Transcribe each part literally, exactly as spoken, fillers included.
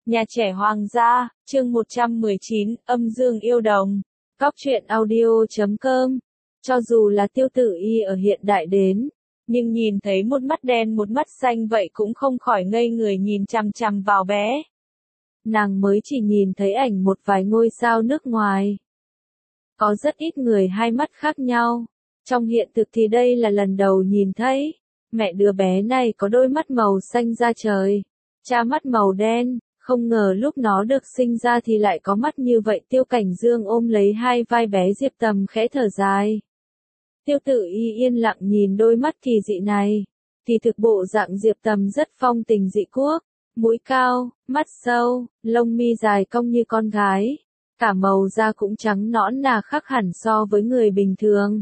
Nhà trẻ Hoàng gia, chương một trăm mười chín, âm dương yêu đồng. Cóc truyện audio chấm com. Cho dù là Tiêu Tử Y ở hiện đại đến, nhưng nhìn thấy một mắt đen một mắt xanh vậy cũng không khỏi ngây người nhìn chằm chằm vào bé. Nàng mới chỉ nhìn thấy ảnh một vài ngôi sao nước ngoài. Có rất ít người hai mắt khác nhau. Trong hiện thực thì đây là lần đầu nhìn thấy. Mẹ đứa bé này có đôi mắt màu xanh da trời. Cha mắt màu đen. Không ngờ lúc nó được sinh ra thì lại có mắt như vậy. Tiêu Cảnh Dương ôm lấy hai vai bé Diệp Tầm khẽ thở dài. Tiêu Tử Y yên lặng nhìn đôi mắt kỳ dị này. Thì thực bộ dạng Diệp Tầm rất phong tình dị quốc. Mũi cao, mắt sâu, lông mi dài cong như con gái. Cả màu da cũng trắng nõn nà khác hẳn so với người bình thường.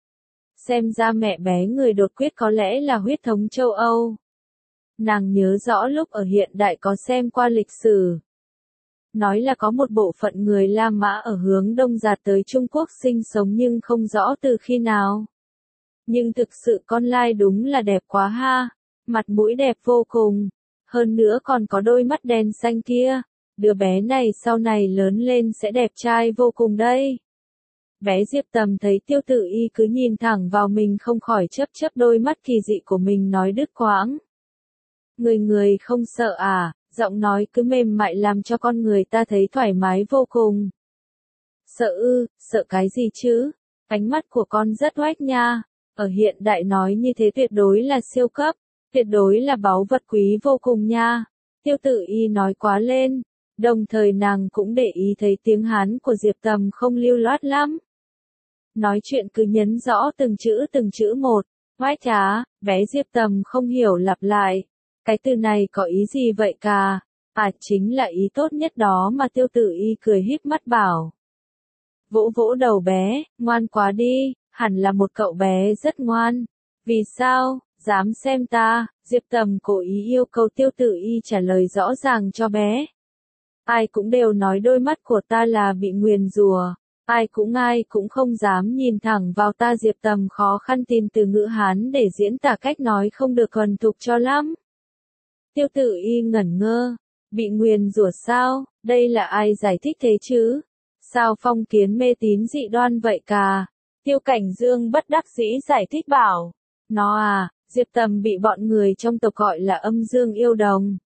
Xem ra mẹ bé người đột quyết có lẽ là huyết thống châu Âu. Nàng nhớ rõ lúc ở hiện đại có xem qua lịch sử. Nói là có một bộ phận người La Mã ở hướng đông dạt tới Trung Quốc sinh sống nhưng không rõ từ khi nào. Nhưng thực sự con lai đúng là đẹp quá ha. Mặt mũi đẹp vô cùng. Hơn nữa còn có đôi mắt đen xanh kia. Đứa bé này sau này lớn lên sẽ đẹp trai vô cùng đây. Bé Diệp Tầm thấy Tiêu Tử Y cứ nhìn thẳng vào mình không khỏi chớp chớp đôi mắt kỳ dị của mình nói đứt quãng. Người người không sợ à, giọng nói cứ mềm mại làm cho con người ta thấy thoải mái vô cùng. Sợ ư, sợ cái gì chứ? Ánh mắt của con rất oách nha. Ở hiện đại nói như thế tuyệt đối là siêu cấp, tuyệt đối là báu vật quý vô cùng nha. Tiêu Tử Y nói quá lên. Đồng thời nàng cũng để ý thấy tiếng Hán của Diệp Tầm không lưu loát lắm. Nói chuyện cứ nhấn rõ từng chữ từng chữ một. Oái chá, bé Diệp Tầm không hiểu lặp lại. Cái từ này có ý gì vậy cả? À chính là ý tốt nhất đó mà Tiêu Tử Y cười híp mắt bảo. Vỗ vỗ đầu bé, ngoan quá đi, hẳn là một cậu bé rất ngoan. Vì sao, dám xem ta? Diệp Tầm cố ý yêu cầu Tiêu Tử Y trả lời rõ ràng cho bé. Ai cũng đều nói đôi mắt của ta là bị nguyền rủa, ai cũng ai cũng không dám nhìn thẳng vào ta. Diệp Tầm khó khăn tìm từ ngữ Hán để diễn tả cách nói không được thuần thục cho lắm. Tiêu Tử Y ngẩn ngơ, bị nguyền rủa sao, đây là ai giải thích thế chứ? Sao phong kiến mê tín dị đoan vậy cả? Tiêu Cảnh Dương bất đắc dĩ giải thích bảo, nó à, Diệp Tầm bị bọn người trong tộc gọi là âm dương yêu đồng.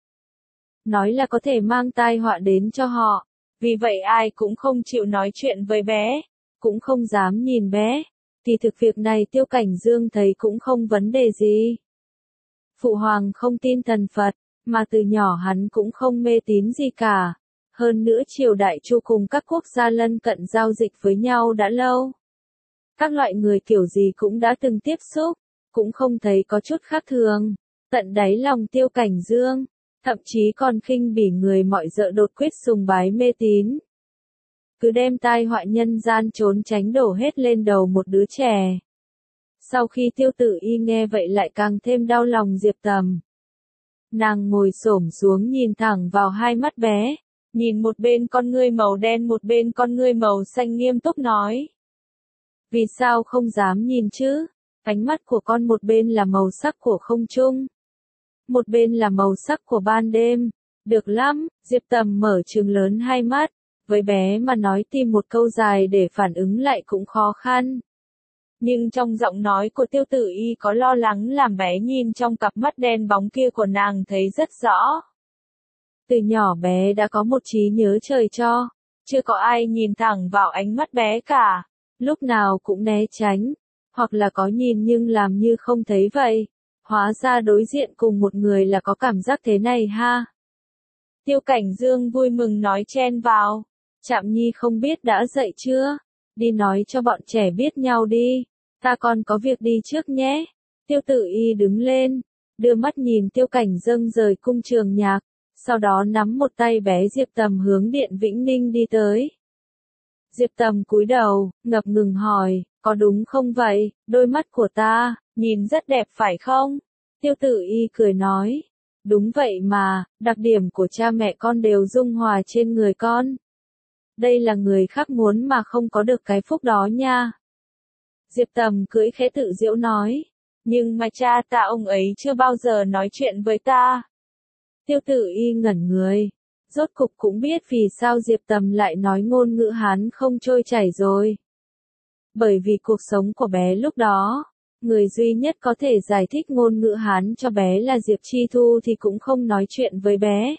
Nói là có thể mang tai họa đến cho họ, vì vậy ai cũng không chịu nói chuyện với bé, cũng không dám nhìn bé. Thì thực việc này Tiêu Cảnh Dương thấy cũng không vấn đề gì. Phụ hoàng không tin thần Phật, mà từ nhỏ hắn cũng không mê tín gì cả. Hơn nữa triều đại Chu cùng các quốc gia lân cận giao dịch với nhau đã lâu. Các loại người kiểu gì cũng đã từng tiếp xúc, cũng không thấy có chút khác thường. Tận đáy lòng Tiêu Cảnh Dương, thậm chí còn khinh bỉ người mọi dợ đột quyết sùng bái mê tín. Cứ đem tai họa nhân gian trốn tránh đổ hết lên đầu một đứa trẻ. Sau khi Tiêu Tử Y nghe vậy lại càng thêm đau lòng Diệp Tầm. Nàng ngồi xổm xuống nhìn thẳng vào hai mắt bé, nhìn một bên con ngươi màu đen một bên con ngươi màu xanh nghiêm túc nói. Vì sao không dám nhìn chứ? Ánh mắt của con một bên là màu sắc của không trung, một bên là màu sắc của ban đêm. Được lắm, Diệp Tầm mở trừng lớn hai mắt, với bé mà nói tìm một câu dài để phản ứng lại cũng khó khăn. Nhưng trong giọng nói của Tiêu Tử Y có lo lắng làm bé nhìn trong cặp mắt đen bóng kia của nàng thấy rất rõ. Từ nhỏ bé đã có một trí nhớ trời cho, chưa có ai nhìn thẳng vào ánh mắt bé cả, lúc nào cũng né tránh, hoặc là có nhìn nhưng làm như không thấy vậy. Hóa ra đối diện cùng một người là có cảm giác thế này ha. Tiêu Cảnh Dương vui mừng nói chen vào. Trạm Nhi không biết đã dậy chưa? Đi nói cho bọn trẻ biết nhau đi. Ta còn có việc đi trước nhé. Tiêu Tử Y đứng lên, đưa mắt nhìn Tiêu Cảnh Dương rời cung trường nhạc, sau đó nắm một tay bé Diệp Tầm hướng điện Vĩnh Ninh đi tới. Diệp Tầm cúi đầu, ngập ngừng hỏi, có đúng không vậy, đôi mắt của ta, nhìn rất đẹp phải không? Tiêu Tử Y cười nói, đúng vậy mà, đặc điểm của cha mẹ con đều dung hòa trên người con. Đây là người khác muốn mà không có được cái phúc đó nha. Diệp Tầm cưỡi khẽ tự giễu nói, nhưng mà cha ta ông ấy chưa bao giờ nói chuyện với ta. Tiêu Tử Y ngẩn người, Rốt cục cũng biết vì sao Diệp Tầm lại nói ngôn ngữ Hán không trôi chảy rồi. Bởi vì cuộc sống của bé lúc đó, người duy nhất có thể giải thích ngôn ngữ Hán cho bé là Diệp Chi Thu thì cũng không nói chuyện với bé.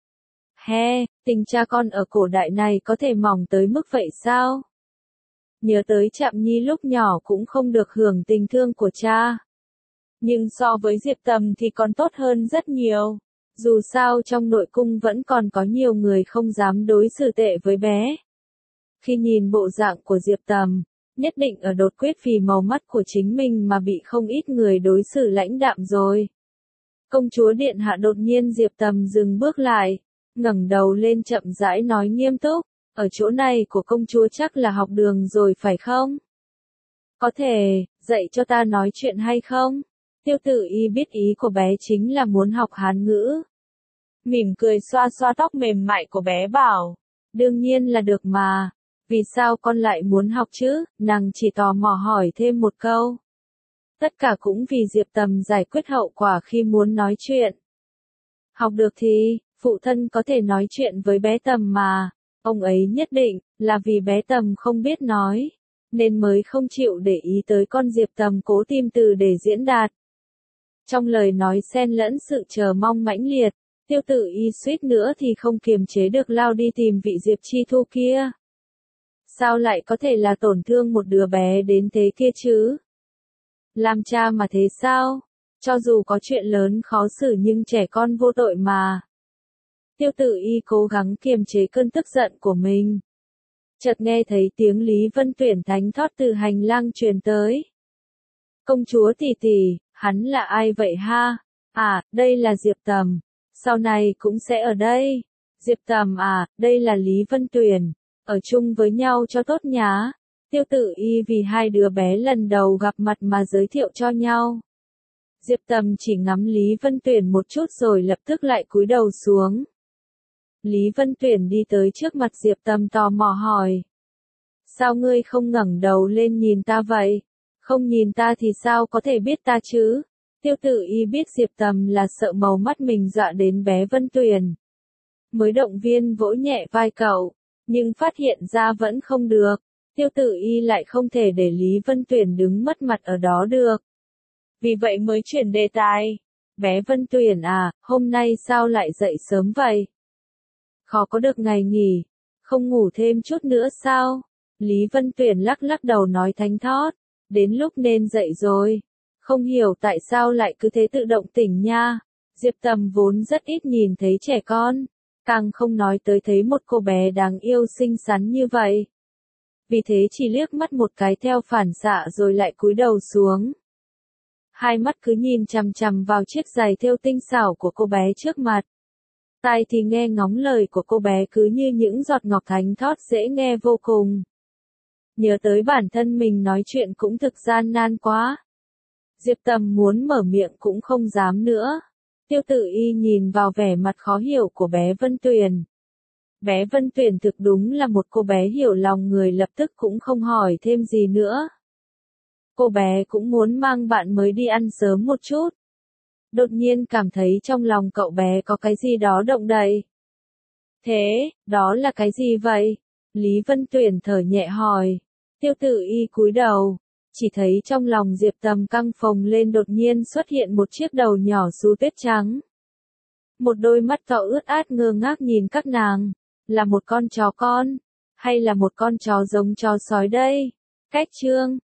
He, tình cha con ở cổ đại này có thể mỏng tới mức vậy sao? Nhớ tới Trạm Nhi lúc nhỏ cũng không được hưởng tình thương của cha. Nhưng so với Diệp Tầm thì còn tốt hơn rất nhiều. Dù sao trong nội cung vẫn còn có nhiều người không dám đối xử tệ với bé. Khi nhìn bộ dạng của Diệp Tầm, nhất định ở đột quyết vì màu mắt của chính mình mà bị không ít người đối xử lãnh đạm rồi. Công chúa điện hạ đột nhiên Diệp Tầm dừng bước lại, ngẩng đầu lên chậm rãi nói nghiêm túc, ở chỗ này của công chúa chắc là học đường rồi phải không? Có thể, dạy cho ta nói chuyện hay không? Tiêu Tử Y biết ý của bé chính là muốn học Hán ngữ. Mỉm cười xoa xoa tóc mềm mại của bé bảo, đương nhiên là được mà, vì sao con lại muốn học chứ, nàng chỉ tò mò hỏi thêm một câu. Tất cả cũng vì Diệp Tầm giải quyết hậu quả khi muốn nói chuyện. Học được thì, phụ thân có thể nói chuyện với bé Tầm mà, ông ấy nhất định, là vì bé Tầm không biết nói, nên mới không chịu để ý tới con Diệp Tầm cố tìm từ để diễn đạt. Trong lời nói xen lẫn sự chờ mong mãnh liệt, Tiêu Tử Y suýt nữa thì không kiềm chế được lao đi tìm vị Diệp Chi Thu kia. Sao lại có thể là tổn thương một đứa bé đến thế kia chứ? Làm cha mà thế sao? Cho dù có chuyện lớn khó xử nhưng trẻ con vô tội mà. Tiêu Tử Y cố gắng kiềm chế cơn tức giận của mình. Chợt nghe thấy tiếng Lý Vân Tuyển thánh thót từ hành lang truyền tới. Công chúa tỷ tỷ, hắn là ai vậy ha? À, đây là Diệp Tầm. Sau này cũng sẽ ở đây. Diệp Tầm à, đây là Lý Vân Tuyển. Ở chung với nhau cho tốt nhá. Tiêu Tử Y vì hai đứa bé lần đầu gặp mặt mà giới thiệu cho nhau. Diệp Tầm chỉ ngắm Lý Vân Tuyển một chút rồi lập tức lại cúi đầu xuống. Lý Vân Tuyển đi tới trước mặt Diệp Tầm tò mò hỏi. Sao ngươi không ngẩng đầu lên nhìn ta vậy? Không nhìn ta thì sao có thể biết ta chứ? Tiêu Tử Y biết Diệp Tầm là sợ màu mắt mình dọa đến bé Vân Tuyển. Mới động viên vỗ nhẹ vai cậu, nhưng phát hiện ra vẫn không được. Tiêu Tử Y lại không thể để Lý Vân Tuyển đứng mất mặt ở đó được. Vì vậy mới chuyển đề tài. Bé Vân Tuyển à, hôm nay sao lại dậy sớm vậy? Khó có được ngày nghỉ, không ngủ thêm chút nữa sao? Lý Vân Tuyển lắc lắc đầu nói thánh thót, đến lúc nên dậy rồi. Không hiểu tại sao lại cứ thế tự động tỉnh nha. Diệp Tầm vốn rất ít nhìn thấy trẻ con, càng không nói tới thấy một cô bé đáng yêu xinh xắn như vậy. Vì thế chỉ liếc mắt một cái theo phản xạ rồi lại cúi đầu xuống. Hai mắt cứ nhìn chằm chằm vào chiếc giày thêu tinh xảo của cô bé trước mặt. Tai thì nghe ngóng lời của cô bé cứ như những giọt ngọc thánh thót dễ nghe vô cùng. Nhớ tới bản thân mình nói chuyện cũng thực gian nan quá. Diệp Tầm muốn mở miệng cũng không dám nữa. Tiêu Tử Y nhìn vào vẻ mặt khó hiểu của bé Vân Tuyển. Bé Vân Tuyển thực đúng là một cô bé hiểu lòng người, lập tức cũng không hỏi thêm gì nữa. Cô bé cũng muốn mang bạn mới đi ăn sớm một chút. Đột nhiên cảm thấy trong lòng cậu bé có cái gì đó động đậy. Thế, đó là cái gì vậy? Lý Vân Tuyển thở nhẹ hỏi. Tiêu Tử Y cúi đầu, chỉ thấy trong lòng Diệp Tầm căng phồng lên, đột nhiên xuất hiện một chiếc đầu nhỏ xù tuyết trắng. Một đôi mắt to ướt át ngơ ngác nhìn các nàng. Là một con chó con? Hay là một con chó giống chó sói đây? Cách chương